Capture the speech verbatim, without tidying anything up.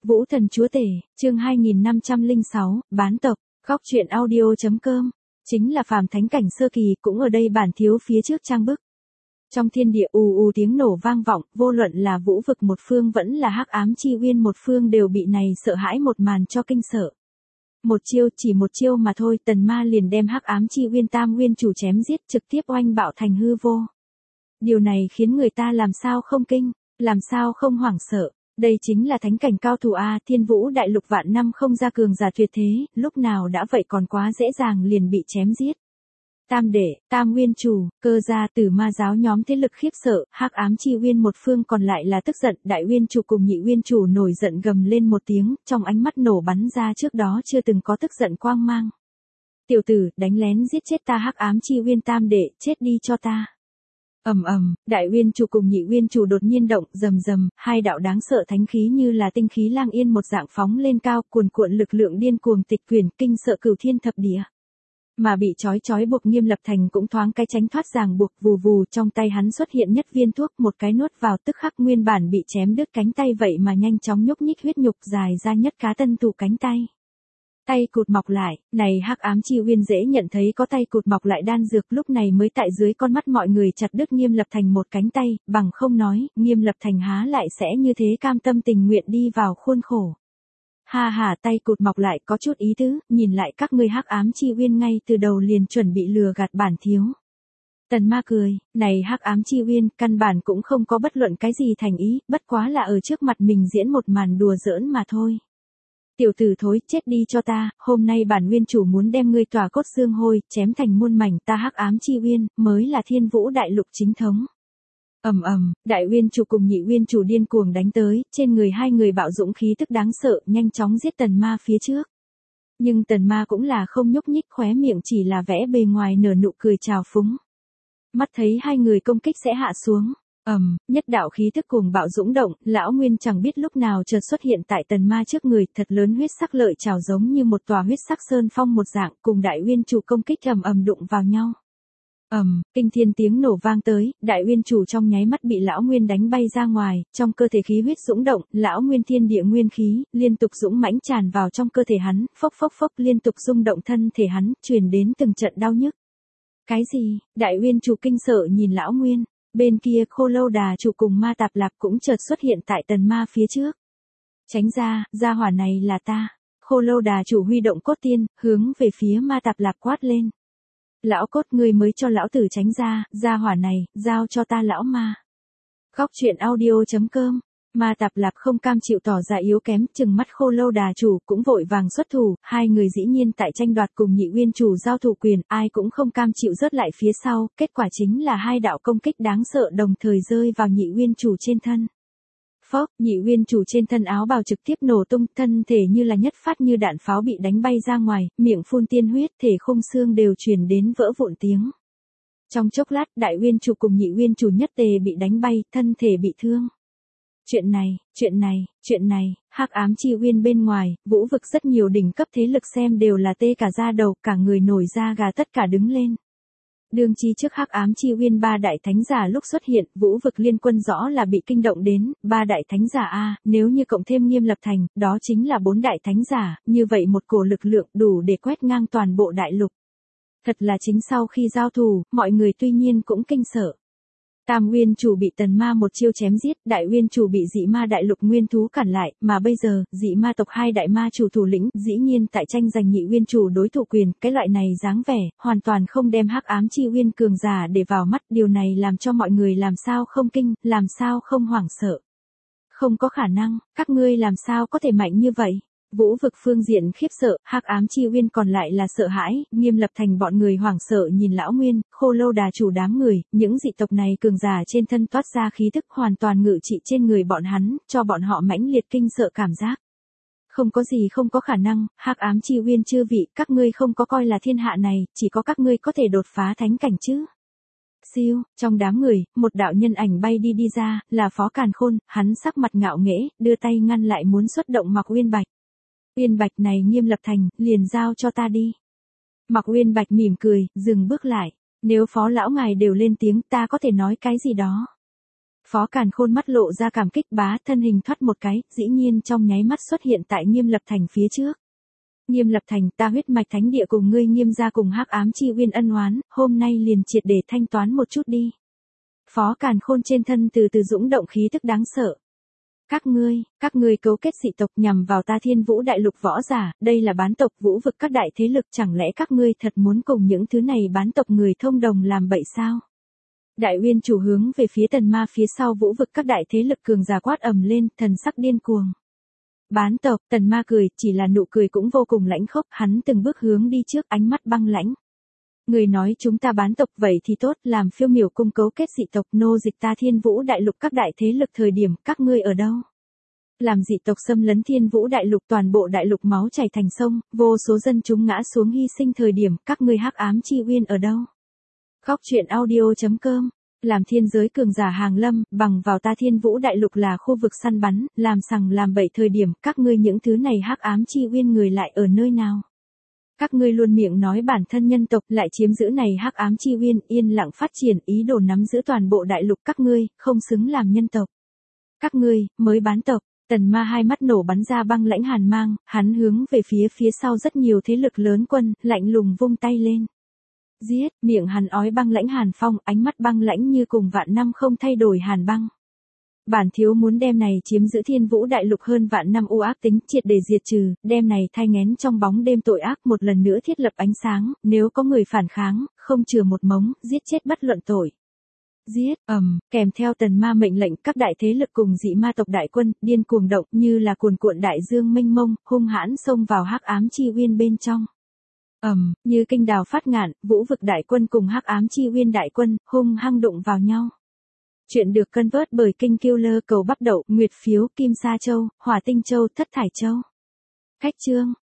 Vũ Thần Chúa Tể, chương hai nghìn năm trăm lẻ sáu, bán tộc, góc truyện audio.com, chính là phàm thánh cảnh sơ kỳ cũng ở đây bản thiếu phía trước trang bức. Trong thiên địa ù ù tiếng nổ vang vọng, vô luận là vũ vực một phương vẫn là hắc ám chi uyên một phương đều bị này sợ hãi một màn cho kinh sợ. Một chiêu, chỉ một chiêu mà thôi, tần ma liền đem hắc ám chi uyên tam uyên chủ chém giết, trực tiếp oanh bạo thành hư vô. Điều này khiến người ta làm sao không kinh, làm sao không hoảng sợ. Đây chính là thánh cảnh cao thủ A, thiên vũ đại lục vạn năm không ra cường giả tuyệt thế, lúc nào đã vậy còn quá dễ dàng liền bị chém giết. Tam đệ, tam nguyên chủ, cơ gia, tử ma giáo nhóm thế lực khiếp sợ, hắc ám chi uyên một phương còn lại là tức giận, đại uyên chủ cùng nhị uyên chủ nổi giận gầm lên một tiếng, trong ánh mắt nổ bắn ra trước đó chưa từng có tức giận quang mang. Tiểu tử, đánh lén giết chết ta hắc ám chi uyên tam đệ, chết đi cho ta. Ầm ầm, đại uyên chủ cùng nhị uyên chủ đột nhiên động, rầm rầm, hai đạo đáng sợ thánh khí như là tinh khí lang yên một dạng phóng lên cao, cuồn cuộn lực lượng điên cuồng tịch quyển, kinh sợ cửu thiên thập địa. Mà bị trói trói buộc Nghiêm Lập Thành cũng thoáng cái tránh thoát ràng buộc, vù vù trong tay hắn xuất hiện nhất viên thuốc, một cái nuốt vào tức khắc nguyên bản bị chém đứt cánh tay vậy mà nhanh chóng nhúc nhích huyết nhục dài ra nhất cá tân thủ cánh tay. Tay cụt mọc lại, này hắc ám chi uyên dễ nhận thấy có tay cụt mọc lại đan dược lúc này mới tại dưới con mắt mọi người chặt đứt Nghiêm Lập Thành một cánh tay, bằng không nói, Nghiêm Lập Thành há lại sẽ như thế cam tâm tình nguyện đi vào khuôn khổ. Ha ha, tay cụt mọc lại có chút ý tứ, nhìn lại các ngươi hắc ám chi uyên ngay từ đầu liền chuẩn bị lừa gạt bản thiếu. Tần ma cười, này hắc ám chi uyên, căn bản cũng không có bất luận cái gì thành ý, bất quá là ở trước mặt mình diễn một màn đùa giỡn mà thôi. Tiểu tử thối, chết đi cho ta, hôm nay bản nguyên chủ muốn đem ngươi tỏa cốt xương hôi, chém thành muôn mảnh, ta hắc ám chi uyên, mới là thiên vũ đại lục chính thống. Ầm ầm, đại uyên chủ cùng nhị uyên chủ điên cuồng đánh tới, trên người hai người bạo dũng khí tức đáng sợ, nhanh chóng giết tần ma phía trước. Nhưng tần ma cũng là không nhúc nhích, khóe miệng chỉ là vẽ bề ngoài nở nụ cười trào phúng. Mắt thấy hai người công kích sẽ hạ xuống. Ầm, um, nhất đạo khí tức cuồng bạo dũng động, lão nguyên chẳng biết lúc nào chợt xuất hiện tại tần ma trước người, thật lớn huyết sắc lợi trào giống như một tòa huyết sắc sơn phong một dạng, cùng đại uyên chủ công kích ầm ầm đụng vào nhau. Ầm, um, kinh thiên tiếng nổ vang tới, đại uyên chủ trong nháy mắt bị lão nguyên đánh bay ra ngoài, trong cơ thể khí huyết dũng động, lão nguyên thiên địa nguyên khí liên tục dũng mãnh tràn vào trong cơ thể hắn, phốc phốc phốc liên tục rung động thân thể hắn, truyền đến từng trận đau nhức. Cái gì? Đại uyên chủ kinh sợ nhìn lão nguyên. Bên kia Khô Lâu Đà chủ cùng Ma Tạp Lạp cũng chợt xuất hiện tại tần ma phía trước. Tránh ra, gia hỏa này là ta. Khô Lâu Đà chủ huy động cốt tiên, hướng về phía Ma Tạp Lạp quát lên. Lão cốt ngươi mới cho lão tử tránh ra, gia hỏa này, giao cho ta lão ma. Góc truyện audio.com, Ma Tạp Lạp không cam chịu tỏ ra yếu kém, chừng mắt Khô Lâu Đà chủ cũng vội vàng xuất thủ, hai người dĩ nhiên tại tranh đoạt cùng nhị uyên chủ giao thủ quyền, ai cũng không cam chịu rớt lại phía sau, kết quả chính là hai đạo công kích đáng sợ đồng thời rơi vào nhị uyên chủ trên thân. Phốc, nhị uyên chủ trên thân áo bào trực tiếp nổ tung, thân thể như là nhất phát như đạn pháo bị đánh bay ra ngoài, miệng phun tiên huyết, thể khung xương đều truyền đến vỡ vụn tiếng. Trong chốc lát, đại uyên chủ cùng nhị uyên chủ nhất tề bị đánh bay, thân thể bị thương. Chuyện này, chuyện này, chuyện này, hắc ám chi uyên bên ngoài, vũ vực rất nhiều đỉnh cấp thế lực xem đều là tê cả da đầu, cả người nổi da gà tất cả đứng lên. Đương chi trước hắc ám chi uyên ba đại thánh giả lúc xuất hiện, vũ vực liên quân rõ là bị kinh động đến, ba đại thánh giả A, nếu như cộng thêm Nghiêm Lập Thành, đó chính là bốn đại thánh giả, như vậy một cổ lực lượng đủ để quét ngang toàn bộ đại lục. Thật là chính sau khi giao thủ, mọi người tuy nhiên cũng kinh sợ. Tam uyên chủ bị tần ma một chiêu chém giết, đại uyên chủ bị dị ma đại lục nguyên thú cản lại, mà bây giờ, dị ma tộc hai đại ma chủ thủ lĩnh, dĩ nhiên tại tranh giành nhị uyên chủ đối thủ quyền, cái loại này dáng vẻ, hoàn toàn không đem hắc ám chi uyên cường giả để vào mắt, điều này làm cho mọi người làm sao không kinh, làm sao không hoảng sợ. Không có khả năng, các ngươi làm sao có thể mạnh như vậy? Vũ vực phương diện khiếp sợ, hắc ám chi uyên còn lại là sợ hãi, Nghiêm Lập Thành bọn người hoảng sợ nhìn lão nguyên, Khô Lâu Đà chủ đám người, những dị tộc này cường giả trên thân toát ra khí tức hoàn toàn ngự trị trên người bọn hắn, cho bọn họ mãnh liệt kinh sợ cảm giác. Không có gì không có khả năng, hắc ám chi uyên chư vị, các ngươi không có coi là thiên hạ này, chỉ có các ngươi có thể đột phá thánh cảnh chứ. Siêu, trong đám người, một đạo nhân ảnh bay đi đi ra, là Phó Càn Khôn, hắn sắc mặt ngạo nghễ, đưa tay ngăn lại muốn xuất động Mạc Uyên Bạch. Uyên Bạch này Nghiêm Lập Thành, liền giao cho ta đi. Mạc Uyên Bạch mỉm cười, dừng bước lại. Nếu phó lão ngài đều lên tiếng ta có thể nói cái gì đó. Phó Càn Khôn mắt lộ ra cảm kích, bá thân hình thoát một cái, dĩ nhiên trong nháy mắt xuất hiện tại Nghiêm Lập Thành phía trước. Nghiêm Lập Thành, ta huyết mạch thánh địa cùng ngươi Nghiêm gia cùng Hắc Ám Chi Uyên ân oán, hôm nay liền triệt để thanh toán một chút đi. Phó Càn Khôn trên thân từ từ dũng động khí tức đáng sợ. Các ngươi, các ngươi cấu kết dị tộc nhằm vào ta Thiên Vũ Đại Lục võ giả, đây là bán tộc vũ vực các đại thế lực, chẳng lẽ các ngươi thật muốn cùng những thứ này bán tộc người thông đồng làm bậy sao? Đại Uyên chủ hướng về phía Tần Ma phía sau vũ vực các đại thế lực cường giả quát ầm lên, thần sắc điên cuồng. Bán tộc, Tần Ma cười, chỉ là nụ cười cũng vô cùng lãnh khốc, hắn từng bước hướng đi trước, ánh mắt băng lãnh. Người nói chúng ta bán tộc vậy thì tốt, làm phiêu miểu cung cấu kết dị tộc nô dịch ta Thiên Vũ Đại Lục các đại thế lực thời điểm, các ngươi ở đâu? Làm dị tộc xâm lấn Thiên Vũ Đại Lục, toàn bộ đại lục máu chảy thành sông, vô số dân chúng ngã xuống hy sinh thời điểm, các ngươi Hắc Ám Chi Uyên ở đâu? Khóc chuyện audio chấm com. Làm thiên giới cường giả hàng lâm, bằng vào ta Thiên Vũ Đại Lục là khu vực săn bắn, làm sằng làm bậy thời điểm, các ngươi những thứ này Hắc Ám Chi Uyên người lại ở nơi nào? Các ngươi luôn miệng nói bản thân nhân tộc, lại chiếm giữ này Hắc Ám Chi Uyên, yên lặng phát triển, ý đồ nắm giữ toàn bộ đại lục, các ngươi không xứng làm nhân tộc. Các ngươi mới bán tộc. Tần Ma hai mắt nổ bắn ra băng lãnh hàn mang, hắn hướng về phía phía sau rất nhiều thế lực lớn quân, lạnh lùng vung tay lên. Giết, miệng hắn ói băng lãnh hàn phong, ánh mắt băng lãnh như cùng vạn năm không thay đổi hàn băng. Bản thiếu muốn đem này chiếm giữ Thiên Vũ Đại Lục hơn vạn năm u ác tính triệt để diệt trừ, đem này thai nghén trong bóng đêm tội ác một lần nữa thiết lập ánh sáng, nếu có người phản kháng, không chừa một mống, giết chết bất luận tội. Giết, ầm, um, kèm theo Tần Ma mệnh lệnh, các đại thế lực cùng dị ma tộc đại quân, điên cuồng động như là cuồn cuộn đại dương mênh mông, hung hãn xông vào Hắc Ám Chi Uyên bên trong. Ầm, um, như kinh đào phát ngạn, vũ vực đại quân cùng Hắc Ám Chi Uyên đại quân, hung hăng đụng vào nhau. Chuyện được cân vớt bởi Kinh Killer cầu bắp đậu, Nguyệt Phiếu, Kim Sa Châu, Hỏa Tinh Châu, Thất Thải Châu. Khách chương.